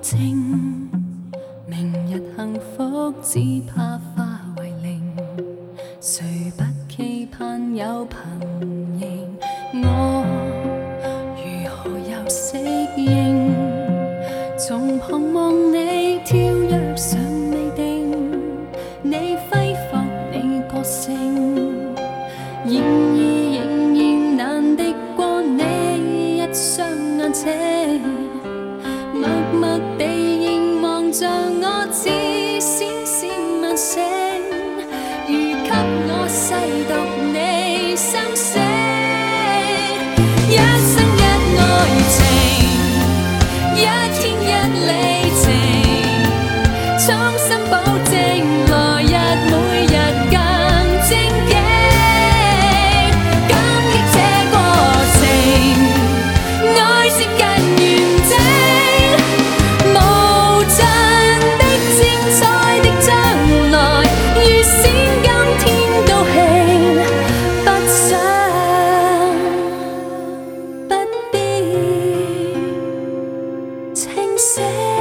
證，明日幸福只怕化為零。誰不期盼有朋應？我如何又適應？從旁望你跳躍尚未定，你揮霍你個性，然而仍然難敵過你一雙眼睛，默默地凝望着我，似閃閃晚星，如給我細讀你心聲，一生一愛情，一天一里程，衷心保證來日每日更正經，感激這過程，愛接近完整，無盡的精彩的將來，預先今天高興，不想不必清醒。